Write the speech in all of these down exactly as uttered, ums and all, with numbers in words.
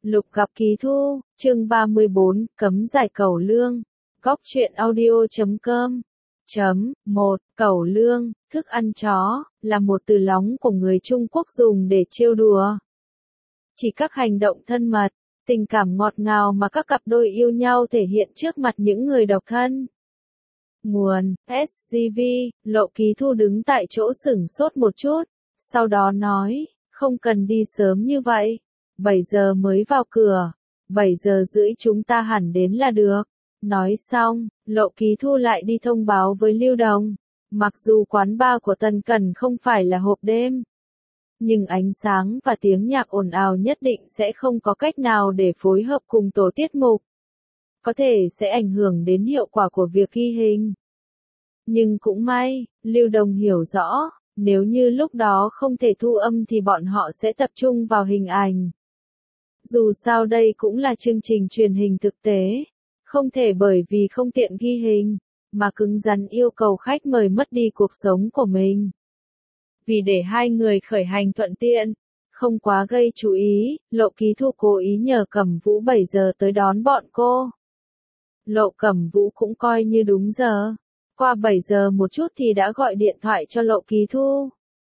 Lục gặp Ký Thu, chương ba mươi bốn, cấm giải cẩu lương. Góc truyện audio chấm com. Chấm, một, cẩu lương, thức ăn chó, là một từ lóng của người Trung Quốc dùng để trêu đùa. Chỉ các hành động thân mật, tình cảm ngọt ngào mà các cặp đôi yêu nhau thể hiện trước mặt những người độc thân. Nguồn, ét giê vê, Lộ Ký Thu đứng tại chỗ sửng sốt một chút, sau đó nói, không cần đi sớm như vậy. bảy giờ mới vào cửa, bảy giờ rưỡi chúng ta hẳn đến là được. Nói xong, Lộ Ký Thu lại đi thông báo với Lưu Đồng. Mặc dù quán bar của Tân Cẩn không phải là hộp đêm, nhưng ánh sáng và tiếng nhạc ồn ào nhất định sẽ không có cách nào để phối hợp cùng tổ tiết mục. Có thể sẽ ảnh hưởng đến hiệu quả của việc ghi hình. Nhưng cũng may, Lưu Đồng hiểu rõ, nếu như lúc đó không thể thu âm thì bọn họ sẽ tập trung vào hình ảnh. Dù sao đây cũng là chương trình truyền hình thực tế, không thể bởi vì không tiện ghi hình, mà cứng rắn yêu cầu khách mời mất đi cuộc sống của mình. Vì để hai người khởi hành thuận tiện, không quá gây chú ý, Lộ Ký Thu cố ý nhờ Cẩm Vũ bảy giờ tới đón bọn cô. Lộ Cẩm Vũ cũng coi như đúng giờ, qua bảy giờ một chút thì đã gọi điện thoại cho Lộ Ký Thu.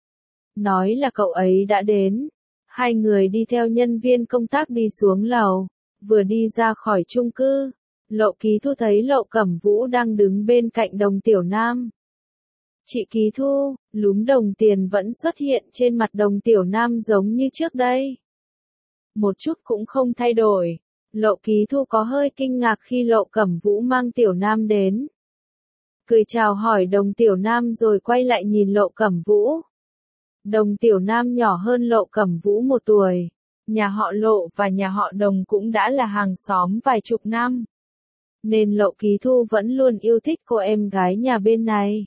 Nói là cậu ấy đã đến. Hai người đi theo nhân viên công tác đi xuống lầu, vừa đi ra khỏi chung cư, Lộ Ký Thu thấy Lộ Cẩm Vũ đang đứng bên cạnh Đồng Tiểu Nam. Chị Ký Thu, lúm đồng tiền vẫn xuất hiện trên mặt Đồng Tiểu Nam giống như trước đây. Một chút cũng không thay đổi, Lộ Ký Thu có hơi kinh ngạc khi Lộ Cẩm Vũ mang Tiểu Nam đến. Cười chào hỏi Đồng Tiểu Nam rồi quay lại nhìn Lộ Cẩm Vũ. Đồng Tiểu Nam nhỏ hơn Lộ Cẩm Vũ một tuổi. Nhà họ Lộ và nhà họ Đồng cũng đã là hàng xóm vài chục năm. Nên Lộ Ký Thu vẫn luôn yêu thích cô em gái nhà bên này.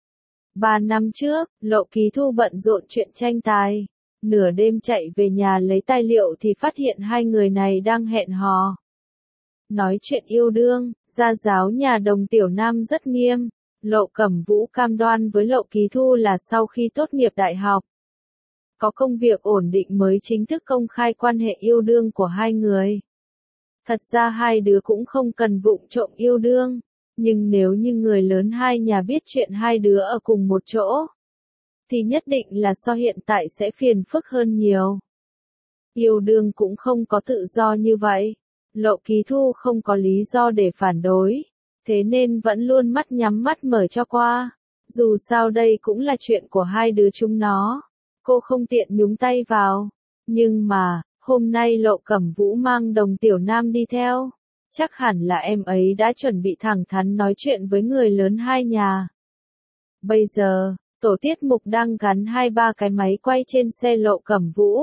Ba năm trước, Lộ Ký Thu bận rộn chuyện tranh tài. Nửa đêm chạy về nhà lấy tài liệu thì phát hiện hai người này đang hẹn hò. Nói chuyện yêu đương, gia giáo nhà Đồng Tiểu Nam rất nghiêm. Lộ Cẩm Vũ cam đoan với Lộ Ký Thu là sau khi tốt nghiệp đại học, có công việc ổn định mới chính thức công khai quan hệ yêu đương của hai người. Thật ra hai đứa cũng không cần vụng trộm yêu đương, nhưng nếu như người lớn hai nhà biết chuyện hai đứa ở cùng một chỗ, thì nhất định là so hiện tại sẽ phiền phức hơn nhiều. Yêu đương cũng không có tự do như vậy. Lộ Ký Thu không có lý do để phản đối. Thế nên vẫn luôn mắt nhắm mắt mở cho qua. Dù sao đây cũng là chuyện của hai đứa chúng nó. Cô không tiện nhúng tay vào. Nhưng mà, hôm nay Lộ Cẩm Vũ mang Đồng Tiểu Nam đi theo. Chắc hẳn là em ấy đã chuẩn bị thẳng thắn nói chuyện với người lớn hai nhà. Bây giờ, tổ tiết mục đang gắn hai ba cái máy quay trên xe Lộ Cẩm Vũ.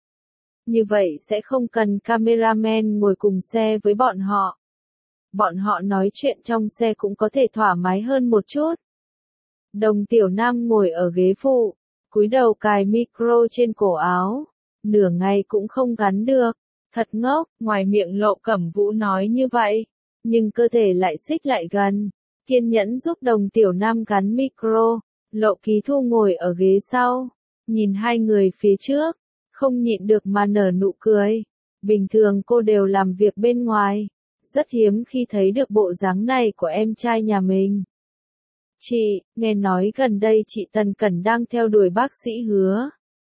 Như vậy sẽ không cần cameraman ngồi cùng xe với bọn họ. Bọn họ nói chuyện trong xe cũng có thể thoải mái hơn một chút. Đồng Tiểu Nam ngồi ở ghế phụ, cúi đầu cài micro trên cổ áo. Nửa ngày cũng không gắn được. Thật ngốc, ngoài miệng Lộ Cẩm Vũ nói như vậy. Nhưng cơ thể lại xích lại gần. Kiên nhẫn giúp Đồng Tiểu Nam gắn micro. Lộ Ký Thu ngồi ở ghế sau. Nhìn hai người phía trước. Không nhịn được mà nở nụ cười. Bình thường cô đều làm việc bên ngoài. Rất hiếm khi thấy được bộ dáng này của em trai nhà mình. Chị, nghe nói gần đây chị Tân Cẩn đang theo đuổi bác sĩ Hứa.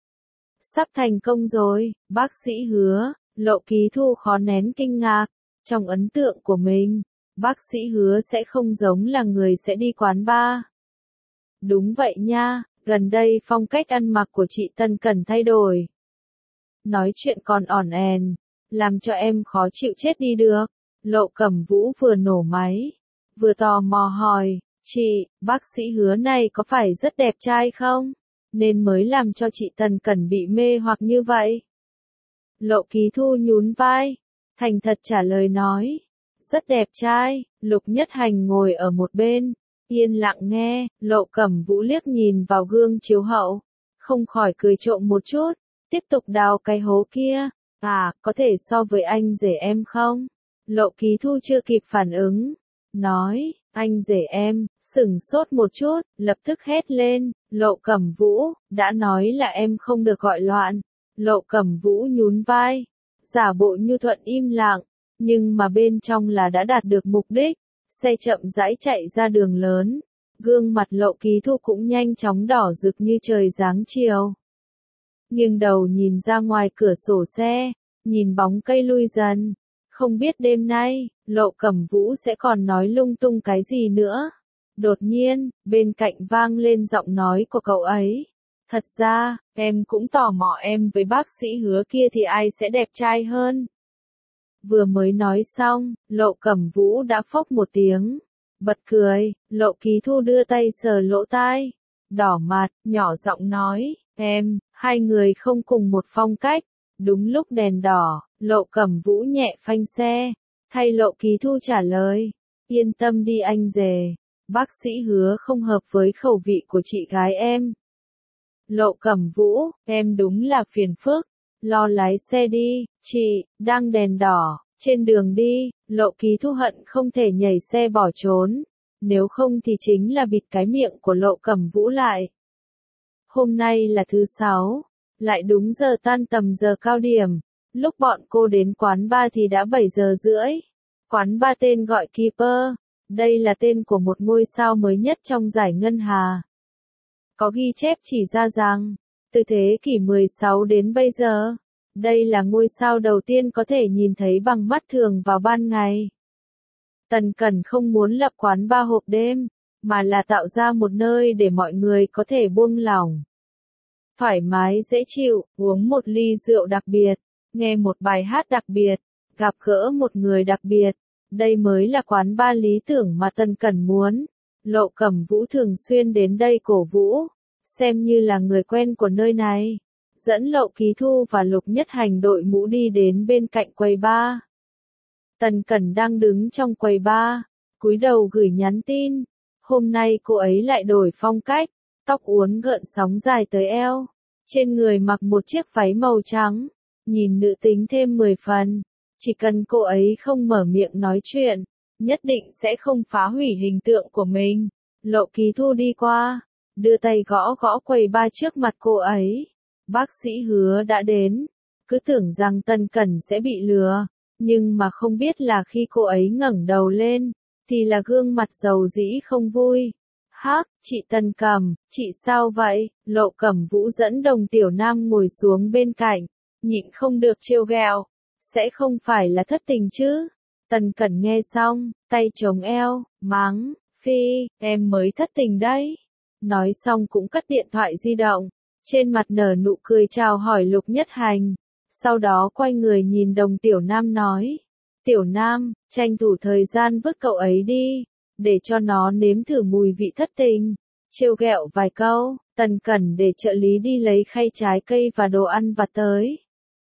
Sắp thành công rồi, bác sĩ Hứa. Lộ Ký Thu khó nén kinh ngạc. Trong ấn tượng của mình, bác sĩ Hứa sẽ không giống là người sẽ đi quán bar. Đúng vậy nha, gần đây phong cách ăn mặc của chị Tân Cẩn thay đổi. Nói chuyện còn ỏn ẻn, làm cho em khó chịu chết đi được. Lộ Cẩm Vũ vừa nổ máy, vừa tò mò hỏi, chị, bác sĩ Hứa này có phải rất đẹp trai không? Nên mới làm cho chị Tân Cẩn bị mê hoặc như vậy. Lộ Ký Thu nhún vai, thành thật trả lời nói, rất đẹp trai. Lục Nhất Hành ngồi ở một bên, yên lặng nghe. Lộ Cẩm Vũ liếc nhìn vào gương chiếu hậu, không khỏi cười trộm một chút, tiếp tục đào cái hố kia. À, có thể so với anh rể em không? Lộ Ký Thu chưa kịp phản ứng, nói, anh rể em, sửng sốt một chút, lập tức hét lên, Lộ Cẩm Vũ, đã nói là em không được gọi loạn. Lộ Cẩm Vũ nhún vai, giả bộ như thuận im lặng, nhưng mà bên trong là đã đạt được mục đích. Xe chậm rãi chạy ra đường lớn, gương mặt Lộ Ký Thu cũng nhanh chóng đỏ rực như trời giáng chiều. Nghiêng đầu nhìn ra ngoài cửa sổ xe, nhìn bóng cây lui dần, không biết đêm nay, Lộ Cẩm Vũ sẽ còn nói lung tung cái gì nữa. Đột nhiên, bên cạnh vang lên giọng nói của cậu ấy. Thật ra, em cũng tò mò em với bác sĩ Hứa kia thì ai sẽ đẹp trai hơn. Vừa mới nói xong, Lộ Cẩm Vũ đã phốc một tiếng, bật cười. Lộ Ký Thu đưa tay sờ lỗ tai, đỏ mặt, nhỏ giọng nói, em, hai người không cùng một phong cách. Đúng lúc đèn đỏ, Lộ Cẩm Vũ nhẹ phanh xe, thay Lộ Ký Thu trả lời, yên tâm đi anh rể, bác sĩ Hứa không hợp với khẩu vị của chị gái em. Lộ Cẩm Vũ, em đúng là phiền phức, lo lái xe đi, chị, đang đèn đỏ, trên đường đi. Lộ Ký Thu hận không thể nhảy xe bỏ trốn, nếu không thì chính là bịt cái miệng của Lộ Cẩm Vũ lại. Hôm nay là thứ sáu, lại đúng giờ tan tầm giờ cao điểm, lúc bọn cô đến quán bar thì đã bảy giờ rưỡi. Quán bar tên gọi Keeper, đây là tên của một ngôi sao mới nhất trong giải ngân hà. Có ghi chép chỉ ra rằng, từ thế kỷ mười sáu đến bây giờ, đây là ngôi sao đầu tiên có thể nhìn thấy bằng mắt thường vào ban ngày. Tần Cẩn không muốn lập quán bar hộp đêm, mà là tạo ra một nơi để mọi người có thể buông lỏng, thoải mái dễ chịu, uống một ly rượu đặc biệt, nghe một bài hát đặc biệt, gặp gỡ một người đặc biệt. Đây mới là quán bar lý tưởng mà Tần Cẩn muốn. Lộ Cẩm Vũ thường xuyên đến đây cổ vũ, xem như là người quen của nơi này. Dẫn Lộ Ký Thu và Lục Nhất Hành đội mũ đi đến bên cạnh quầy bar. Tần Cẩn đang đứng trong quầy bar, cúi đầu gửi nhắn tin. Hôm nay cô ấy lại đổi phong cách, tóc uốn gợn sóng dài tới eo, trên người mặc một chiếc váy màu trắng, nhìn nữ tính thêm mười phần. Chỉ cần cô ấy không mở miệng nói chuyện, nhất định sẽ không phá hủy hình tượng của mình. Lộ Ký Thu đi qua, đưa tay gõ gõ quầy bar trước mặt cô ấy. Bác sĩ Hứa đã đến, cứ tưởng rằng Tần Cẩn sẽ bị lừa, nhưng mà không biết là khi cô ấy ngẩng đầu lên, thì là gương mặt dầu dĩ không vui. Hắc, chị Tần Cẩm, chị sao vậy? Lộ Cẩm Vũ dẫn Đồng Tiểu Nam ngồi xuống bên cạnh, nhịn không được trêu ghẹo, sẽ không phải là thất tình chứ? Tần Cẩn nghe xong, tay chống eo, mắng, phi, em mới thất tình đấy. Nói xong cũng cất điện thoại di động, trên mặt nở nụ cười chào hỏi Lục Nhất Hành, sau đó quay người nhìn Đồng Tiểu Nam nói, Tiểu Nam, tranh thủ thời gian vứt cậu ấy đi, để cho nó nếm thử mùi vị thất tình. Trêu ghẹo vài câu, Tần Cẩn để trợ lý đi lấy khay trái cây và đồ ăn vặt tới.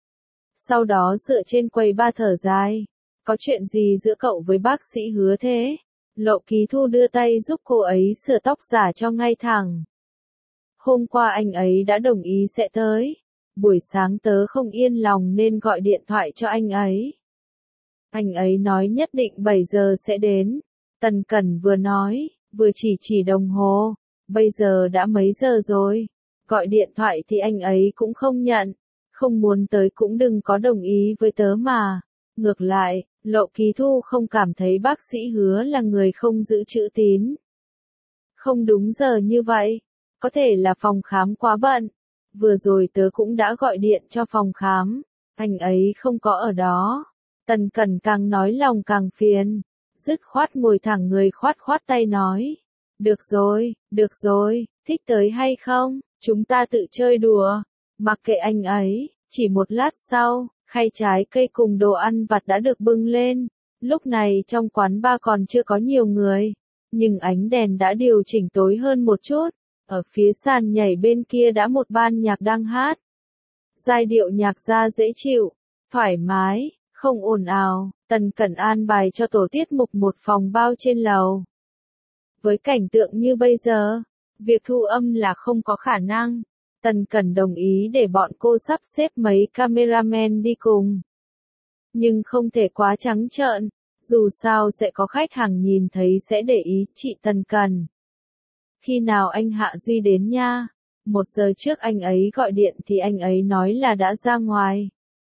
Sau đó dựa trên quầy bar thở dài, có chuyện gì giữa cậu với bác sĩ Hứa thế? Lộ Ký Thu đưa tay giúp cô ấy sửa tóc giả cho ngay thẳng. Hôm qua anh ấy đã đồng ý sẽ tới, buổi sáng tớ không yên lòng nên gọi điện thoại cho anh ấy. Anh ấy nói nhất định bảy giờ sẽ đến. Tần Cẩn vừa nói, vừa chỉ chỉ đồng hồ, bây giờ đã mấy giờ rồi, gọi điện thoại thì anh ấy cũng không nhận, không muốn tới cũng đừng có đồng ý với tớ mà. Ngược lại, Lộ Ký Thu không cảm thấy bác sĩ Hứa là người không giữ chữ tín. Không đúng giờ như vậy, có thể là phòng khám quá bận, vừa rồi tớ cũng đã gọi điện cho phòng khám, anh ấy không có ở đó. Tần Cẩn càng nói lòng càng phiền, dứt khoát ngồi thẳng người khoát khoát tay nói, được rồi, được rồi, thích tới hay không, chúng ta tự chơi đùa, mặc kệ anh ấy. Chỉ một lát sau, khay trái cây cùng đồ ăn vặt đã được bưng lên. Lúc này trong quán bar còn chưa có nhiều người, nhưng ánh đèn đã điều chỉnh tối hơn một chút. Ở phía sàn nhảy bên kia đã một ban nhạc đang hát. Giai điệu nhạc ra dễ chịu, thoải mái, không ồn ào. Tần Cẩn an bài cho tổ tiết mục một phòng bao trên lầu. Với cảnh tượng như bây giờ, việc thu âm là không có khả năng. Tần Cẩn đồng ý để bọn cô sắp xếp mấy cameraman đi cùng. Nhưng không thể quá trắng trợn, dù sao sẽ có khách hàng nhìn thấy sẽ để ý. Chị Tần Cẩn, khi nào anh Hạ Duy đến nha? Một giờ trước anh ấy gọi điện thì anh ấy nói là đã ra ngoài.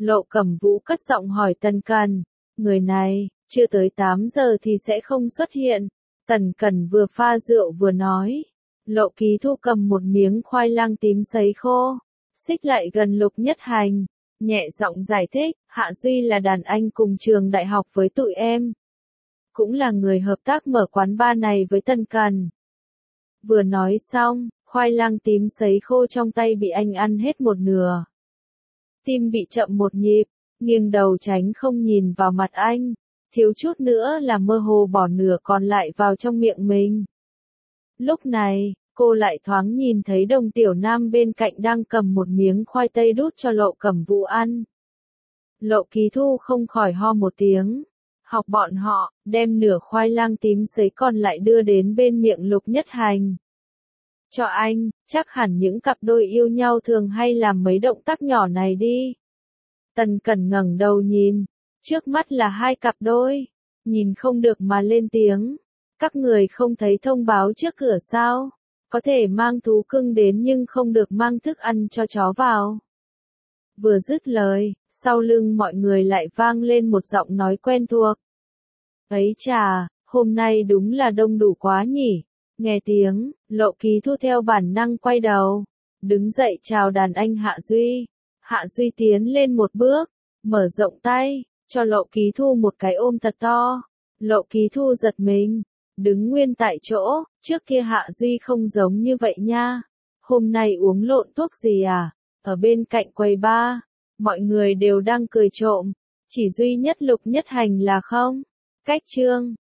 Lộ Cẩm Vũ cất giọng hỏi Tần Cẩn, người này, chưa tới tám giờ thì sẽ không xuất hiện. Tần Cẩn vừa pha rượu vừa nói. Lộ Ký Thu cầm một miếng khoai lang tím sấy khô, xích lại gần Lục Nhất Hành, nhẹ giọng giải thích, Hạ Duy là đàn anh cùng trường đại học với tụi em. Cũng là người hợp tác mở quán bar này với Tần Cẩn. Vừa nói xong, khoai lang tím sấy khô trong tay bị anh ăn hết một nửa. Tim bị chậm một nhịp, nghiêng đầu tránh không nhìn vào mặt anh, thiếu chút nữa là mơ hồ bỏ nửa còn lại vào trong miệng mình. Lúc này, cô lại thoáng nhìn thấy Đồng Tiểu Nam bên cạnh đang cầm một miếng khoai tây đút cho Lộ Cẩm Vũ ăn. Lộ Ký Thu không khỏi ho một tiếng, học bọn họ, đem nửa khoai lang tím sấy còn lại đưa đến bên miệng Lục Nhất Hành. Cho anh, chắc hẳn những cặp đôi yêu nhau thường hay làm mấy động tác nhỏ này đi. Tần Cẩn ngẩng đầu nhìn, trước mắt là hai cặp đôi, nhìn không được mà lên tiếng. Các người không thấy thông báo trước cửa sao? Có thể mang thú cưng đến nhưng không được mang thức ăn cho chó vào. Vừa dứt lời, sau lưng mọi người lại vang lên một giọng nói quen thuộc. Ấy chà, hôm nay đúng là đông đủ quá nhỉ. Nghe tiếng, Lộ Ký Thu theo bản năng quay đầu, đứng dậy chào đàn anh Hạ Duy. Hạ Duy tiến lên một bước, mở rộng tay, cho Lộ Ký Thu một cái ôm thật to. Lộ Ký Thu giật mình, đứng nguyên tại chỗ, trước kia Hạ Duy không giống như vậy nha. Hôm nay uống lộn thuốc gì à? Ở bên cạnh quầy bar, mọi người đều đang cười trộm, chỉ duy nhất Lục Nhất Hành là không. Cách chương